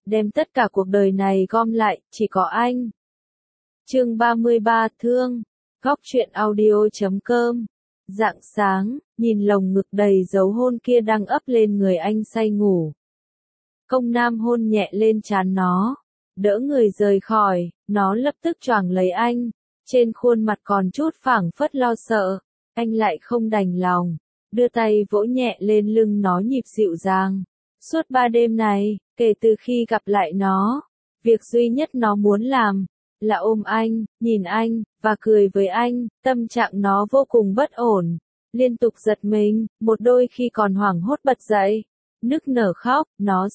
đem tất cả cuộc đời này gom lại, chỉ có anh. Chương 33 Thương. Góc truyện audio.com. Rạng sáng, nhìn lồng ngực đầy dấu hôn kia đang ấp lên người anh say ngủ. Công Nam hôn nhẹ lên trán nó, đỡ người rời khỏi, nó lập tức choàng lấy anh, trên khuôn mặt còn chút phảng phất lo sợ, anh lại không đành lòng, đưa tay vỗ nhẹ lên lưng nó nhịp dịu dàng. Suốt 3 đêm này, kể từ khi gặp lại nó, việc duy nhất nó muốn làm là ôm anh, nhìn anh, và cười với anh. Tâm trạng nó vô cùng bất ổn, liên tục giật mình, một đôi khi còn hoảng hốt bật dậy, nức nở khóc.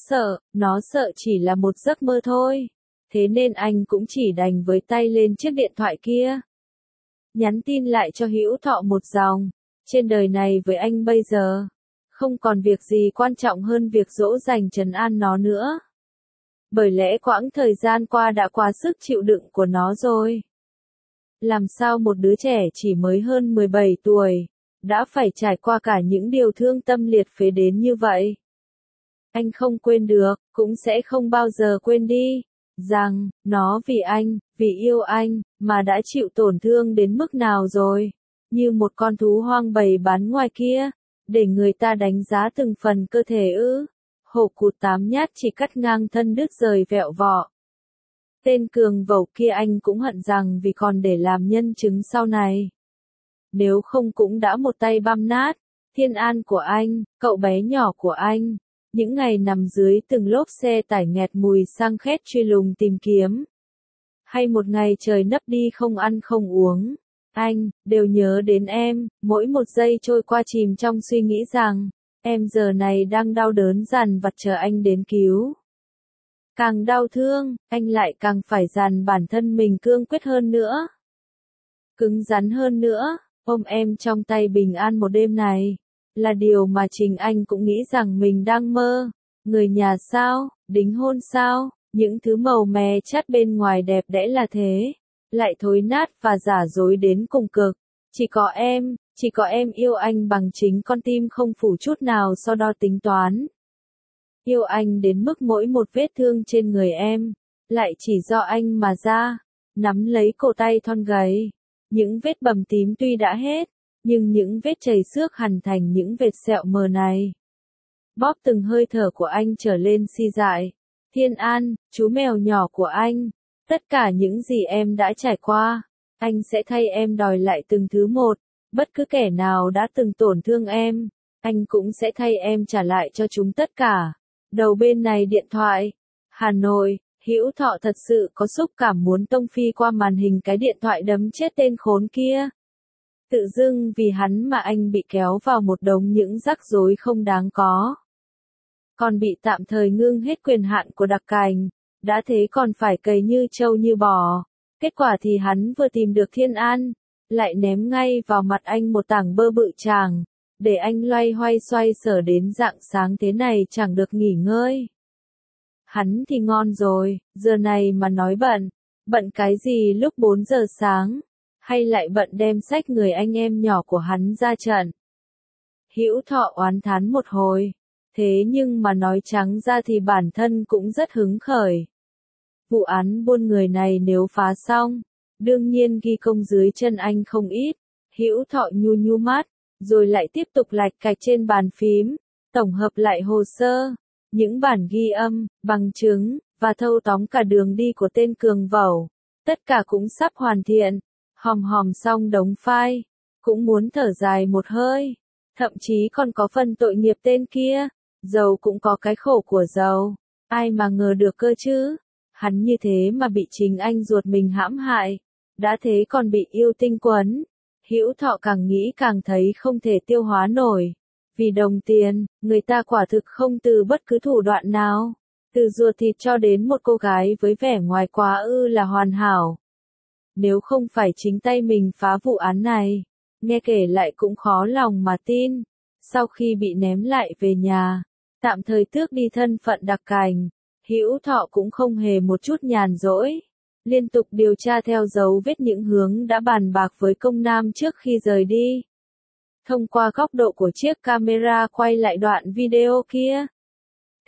Nó sợ chỉ là một giấc mơ thôi. Thế nên anh cũng chỉ đành với tay lên chiếc điện thoại kia, nhắn tin lại cho Hữu Thọ một dòng. Trên đời này với anh bây giờ, không còn việc gì quan trọng hơn việc dỗ dành trấn an nó nữa. Bởi lẽ quãng thời gian qua đã quá sức chịu đựng của nó rồi. Làm sao một đứa trẻ chỉ mới hơn 17 tuổi, đã phải trải qua cả những điều thương tâm liệt phế đến như vậy. Anh không quên được, cũng sẽ không bao giờ quên đi, rằng, nó vì anh, vì yêu anh, mà đã chịu tổn thương đến mức nào rồi. Như một con thú hoang bầy bán ngoài kia, để người ta đánh giá từng phần cơ thể ư. Hổ cụt 8 nhát chỉ cắt ngang thân đứt rời vẹo vọ. Tên cường vẩu kia anh cũng hận rằng vì còn để làm nhân chứng sau này. Nếu không cũng đã một tay băm nát. Thiên An của anh, cậu bé nhỏ của anh, những ngày nằm dưới từng lốp xe tải nghẹt mùi xăng khét truy lùng tìm kiếm. Hay một ngày trời nấp đi không ăn không uống, anh đều nhớ đến em, mỗi một giây trôi qua chìm trong suy nghĩ rằng em giờ này đang đau đớn dằn vặt chờ anh đến cứu. Càng đau thương, anh lại càng phải dằn bản thân mình cương quyết hơn nữa, cứng rắn hơn nữa. Ôm em trong tay bình an một đêm này, là điều mà chính anh cũng nghĩ rằng mình đang mơ. Người nhà sao, đính hôn sao, những thứ màu mè chát bên ngoài đẹp đẽ là thế, lại thối nát và giả dối đến cùng cực. Chỉ có em yêu anh bằng chính con tim không phủ chút nào so đo tính toán. Yêu anh đến mức mỗi một vết thương trên người em, lại chỉ do anh mà ra. Nắm lấy cổ tay thon gầy, những vết bầm tím tuy đã hết, nhưng những vết chảy xước hằn thành những vệt sẹo mờ này. Bóp từng hơi thở của anh trở lên si dại. Thiên An, chú mèo nhỏ của anh, tất cả những gì em đã trải qua, anh sẽ thay em đòi lại từng thứ một. Bất cứ kẻ nào đã từng tổn thương em, anh cũng sẽ thay em trả lại cho chúng tất cả. Đầu bên này điện thoại, Hà Nội. Hữu Thọ thật sự có xúc cảm muốn tông phi qua màn hình cái điện thoại đấm chết tên khốn kia. Tự dưng vì hắn mà anh bị kéo vào một đống những rắc rối không đáng có. Còn bị tạm thời ngưng hết quyền hạn của đặc cảnh, đã thế còn phải cày như trâu như bò. Kết quả thì hắn vừa tìm được Thiên An, lại ném ngay vào mặt anh một tảng bơ bự chàng, để anh loay hoay xoay sở đến rạng sáng thế này chẳng được nghỉ ngơi. Hắn thì ngon rồi, giờ này mà nói bận cái gì lúc 4 giờ sáng, hay lại bận đem xách người anh em nhỏ của hắn ra trận. Hữu Thọ oán thán một hồi, thế nhưng mà nói trắng ra thì bản thân cũng rất hứng khởi. Vụ án buôn người này nếu phá xong, đương nhiên ghi công dưới chân anh không ít. Hữu Thọ nhu mắt, rồi lại tiếp tục lạch cạch trên bàn phím, tổng hợp lại hồ sơ, những bản ghi âm, bằng chứng, và thâu tóm cả đường đi của tên cường vẩu. Tất cả cũng sắp hoàn thiện, hòm xong đống file, cũng muốn thở dài một hơi. Thậm chí còn có phần tội nghiệp tên kia, giàu cũng có cái khổ của giàu, ai mà ngờ được cơ chứ. Hắn như thế mà bị chính anh ruột mình hãm hại, đã thế còn bị yêu tinh quấn. Hữu Thọ càng nghĩ càng thấy không thể tiêu hóa nổi. Vì đồng tiền, người ta quả thực không từ bất cứ thủ đoạn nào, từ ruột thịt cho đến một cô gái với vẻ ngoài quá ư là hoàn hảo. Nếu không phải chính tay mình phá vụ án này, nghe kể lại cũng khó lòng mà tin. Sau khi bị ném lại về nhà, tạm thời tước đi thân phận đặc cảnh, Hữu Thọ cũng không hề một chút nhàn rỗi. Liên tục điều tra theo dấu vết những hướng đã bàn bạc với Công Nam trước khi rời đi. Thông qua góc độ của chiếc camera quay lại đoạn video kia,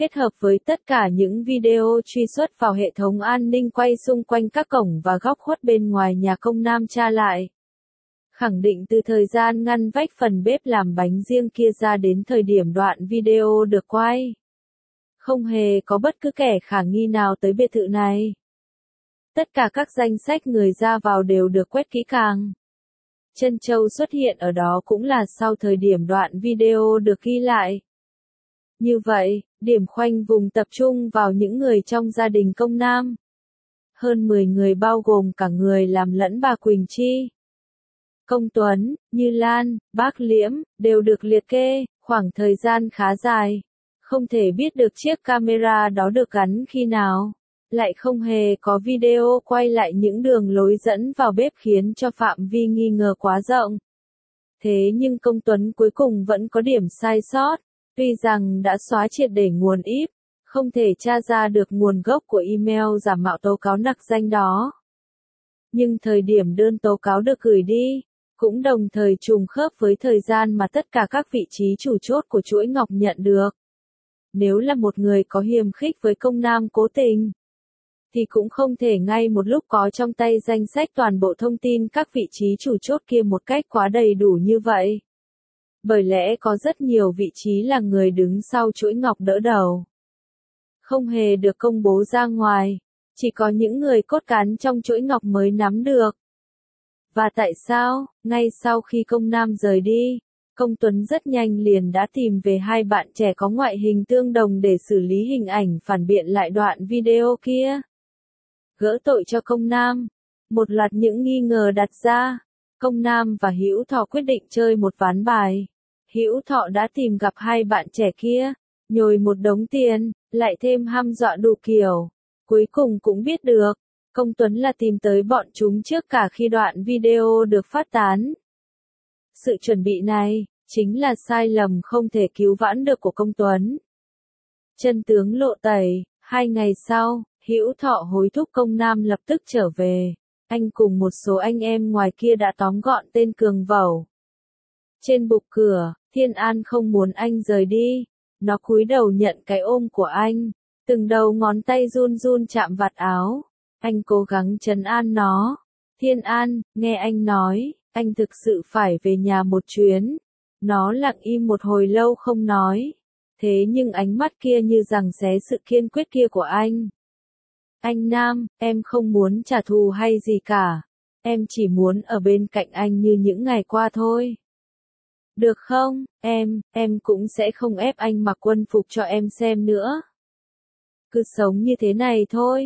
kết hợp với tất cả những video truy xuất vào hệ thống an ninh quay xung quanh các cổng và góc khuất bên ngoài nhà công nam tra lại. Khẳng định từ thời gian ngăn vách phần bếp làm bánh riêng kia ra đến thời điểm đoạn video được quay. Không hề có bất cứ kẻ khả nghi nào tới biệt thự này. Tất cả các danh sách người ra vào đều được quét kỹ càng. Trân châu xuất hiện ở đó cũng là sau thời điểm đoạn video được ghi lại. Như vậy, điểm khoanh vùng tập trung vào những người trong gia đình công nam. Hơn 10 người bao gồm cả người làm lẫn bà Quỳnh Chi. Công Tuấn, Như Lan, Bác Liễm, đều được liệt kê, khoảng thời gian khá dài. Không thể biết được chiếc camera đó được gắn khi nào. Lại không hề có video quay lại những đường lối dẫn vào bếp khiến cho phạm vi nghi ngờ quá rộng. Thế nhưng Công Tuấn cuối cùng vẫn có điểm sai sót. Tuy rằng đã xóa triệt để nguồn IP, không thể tra ra được nguồn gốc của email giả mạo tố cáo nặc danh đó. Nhưng thời điểm đơn tố cáo được gửi đi, cũng đồng thời trùng khớp với thời gian mà tất cả các vị trí chủ chốt của chuỗi ngọc nhận được. Nếu là một người có hiềm khích với công nam cố tình, thì cũng không thể ngay một lúc có trong tay danh sách toàn bộ thông tin các vị trí chủ chốt kia một cách quá đầy đủ như vậy. Bởi lẽ có rất nhiều vị trí là người đứng sau chuỗi ngọc đỡ đầu. Không hề được công bố ra ngoài, chỉ có những người cốt cán trong chuỗi ngọc mới nắm được. Và tại sao, ngay sau khi công nam rời đi, Công Tuấn rất nhanh liền đã tìm về hai bạn trẻ có ngoại hình tương đồng để xử lý hình ảnh phản biện lại đoạn video kia. Gỡ tội cho công nam. Một loạt những nghi ngờ đặt ra. Công nam và Hữu Thọ quyết định chơi một ván bài. Hữu Thọ đã tìm gặp hai bạn trẻ kia, nhồi một đống tiền, lại thêm hăm dọa đủ kiểu. Cuối cùng cũng biết được, Công Tuấn là tìm tới bọn chúng trước cả khi đoạn video được phát tán. Sự chuẩn bị này, chính là sai lầm không thể cứu vãn được của Công Tuấn. Chân tướng lộ tẩy, 2 ngày sau, Hữu Thọ hối thúc công nam lập tức trở về. Anh cùng một số anh em ngoài kia đã tóm gọn tên Cường Vẩu. Trên bục cửa, Thiên An không muốn anh rời đi. Nó cúi đầu nhận cái ôm của anh. Từng đầu ngón tay run run chạm vạt áo. Anh cố gắng trấn an nó. Thiên An, nghe anh nói, anh thực sự phải về nhà một chuyến. Nó lặng im một hồi lâu không nói. Thế nhưng ánh mắt kia như giằng xé sự kiên quyết kia của anh. Anh Nam, em không muốn trả thù hay gì cả. Em chỉ muốn ở bên cạnh anh như những ngày qua thôi. Được không, em cũng sẽ không ép anh mặc quân phục cho em xem nữa. Cứ sống như thế này thôi.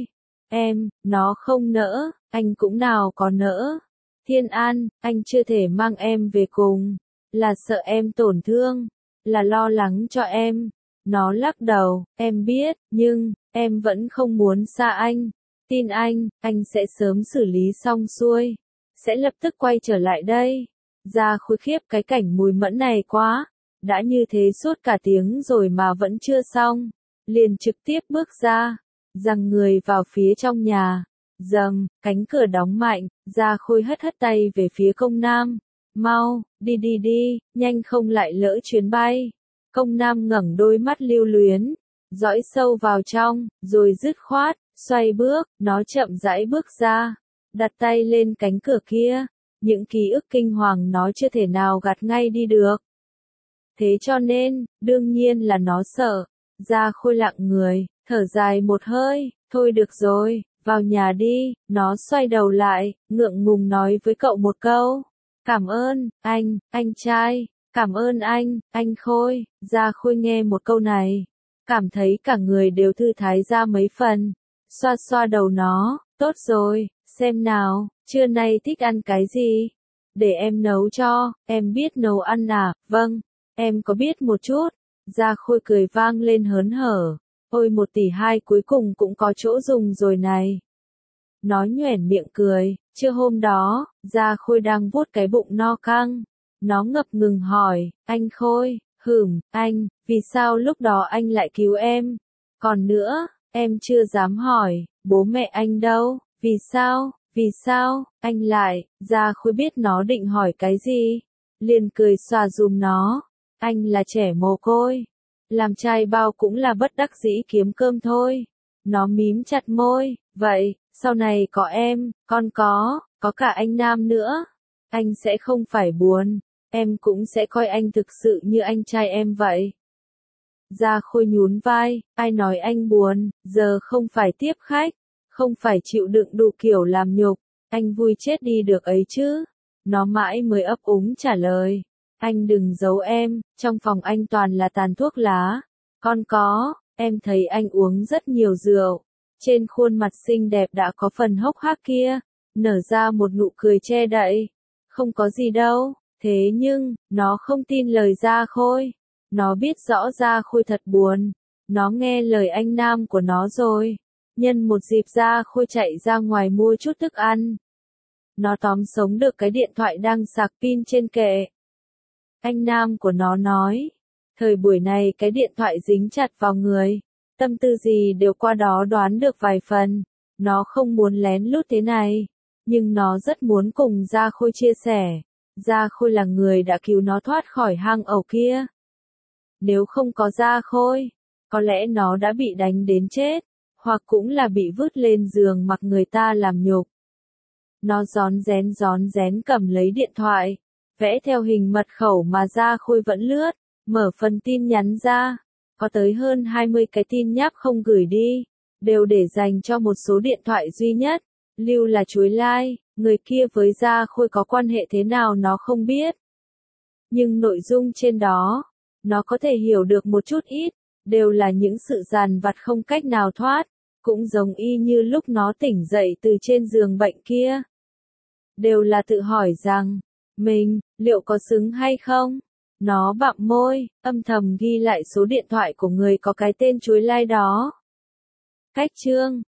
Nó không nỡ, anh cũng nào có nỡ. Thiên An, anh chưa thể mang em về cùng. Là sợ em tổn thương. Là lo lắng cho em. Nó lắc đầu, em biết, nhưng, em vẫn không muốn xa anh. Tin anh sẽ sớm xử lý xong xuôi. Sẽ lập tức quay trở lại đây. Ra Khôi khiếp cái cảnh mùi mẫn này quá. Đã như thế suốt cả tiếng rồi mà vẫn chưa xong. Liền trực tiếp bước ra. Giằng người vào phía trong nhà. Dầm, cánh cửa đóng mạnh. Ra Khôi hất hất tay về phía công nam. Mau, đi, nhanh không lại lỡ chuyến bay. Công nam ngẩng đôi mắt lưu luyến. Dõi sâu vào trong, rồi dứt khoát, xoay bước, nó chậm rãi bước ra. Đặt tay lên cánh cửa kia. Những ký ức kinh hoàng nó chưa thể nào gạt ngay đi được. Thế cho nên, đương nhiên là nó sợ. Ra Khôi lặng người, thở dài một hơi, thôi được rồi, vào nhà đi. Nó xoay đầu lại, ngượng ngùng nói với cậu một câu. Cảm ơn, anh trai, cảm ơn anh Khôi. Ra Khôi nghe một câu này, cảm thấy cả người đều thư thái ra mấy phần. Xoa xoa đầu nó, tốt rồi, xem nào, trưa nay thích ăn cái gì? Để em nấu cho, em biết nấu ăn à? Vâng, em có biết một chút. Ra Khôi cười vang lên hớn hở. Ôi 1 tỷ 2 cuối cùng cũng có chỗ dùng rồi này. Nó nhoẻn miệng cười, trưa hôm đó, Ra Khôi đang vuốt cái bụng no căng. Nó ngập ngừng hỏi, anh Khôi, anh, vì sao lúc đó anh lại cứu em? Còn nữa, em chưa dám hỏi, bố mẹ anh đâu? Vì sao, anh lại? Ra Khôi biết nó định hỏi cái gì. Liền cười xòa dùm nó. Anh là trẻ mồ côi. làm trai bao cũng là bất đắc dĩ kiếm cơm thôi. Nó mím chặt môi, vậy, sau này có em, con có cả anh Nam nữa. Anh sẽ không phải buồn, em cũng sẽ coi anh thực sự như anh trai em vậy. Gia Khôi nhún vai, ai nói anh buồn, giờ không phải tiếp khách, không phải chịu đựng đủ kiểu làm nhục, anh vui chết đi được ấy chứ. Nó mãi mới ấp úng trả lời, anh đừng giấu em, trong phòng anh toàn là tàn thuốc lá. Con em thấy anh uống rất nhiều rượu. Trên khuôn mặt xinh đẹp đã có phần hốc hác kia, nở ra một nụ cười che đậy. Không có gì đâu, thế nhưng, nó không tin lời Gia Khôi. Nó biết rõ Gia Khôi thật buồn. Nó nghe lời anh Nam của nó rồi. Nhân một dịp Gia Khôi chạy ra ngoài mua chút thức ăn. Nó tóm sống được cái điện thoại đang sạc pin trên kệ. Anh Nam của nó nói, thời buổi này cái điện thoại dính chặt vào người, tâm tư gì đều qua đó đoán được vài phần. Nó không muốn lén lút thế này, nhưng nó rất muốn cùng Gia Khôi chia sẻ. Gia Khôi là người đã cứu nó thoát khỏi hang ổ kia. Nếu không có Gia Khôi, có lẽ nó đã bị đánh đến chết, hoặc cũng là bị vứt lên giường mặc người ta làm nhục. Nó rón rén cầm lấy điện thoại, vẽ theo hình mật khẩu mà Gia Khôi vẫn lướt, mở phần tin nhắn ra. Có tới hơn 20 cái tin nháp không gửi đi, đều để dành cho một số điện thoại duy nhất. Lưu là chuối lai, người kia với Gia Khôi có quan hệ thế nào nó không biết. Nhưng nội dung trên đó, nó có thể hiểu được một chút ít, đều là những sự dằn vặt không cách nào thoát, cũng giống y như lúc nó tỉnh dậy từ trên giường bệnh kia. Đều là tự hỏi rằng, mình, liệu có xứng hay không? Nó bặm môi, âm thầm ghi lại số điện thoại của người có cái tên chuối lai đó. Cách chương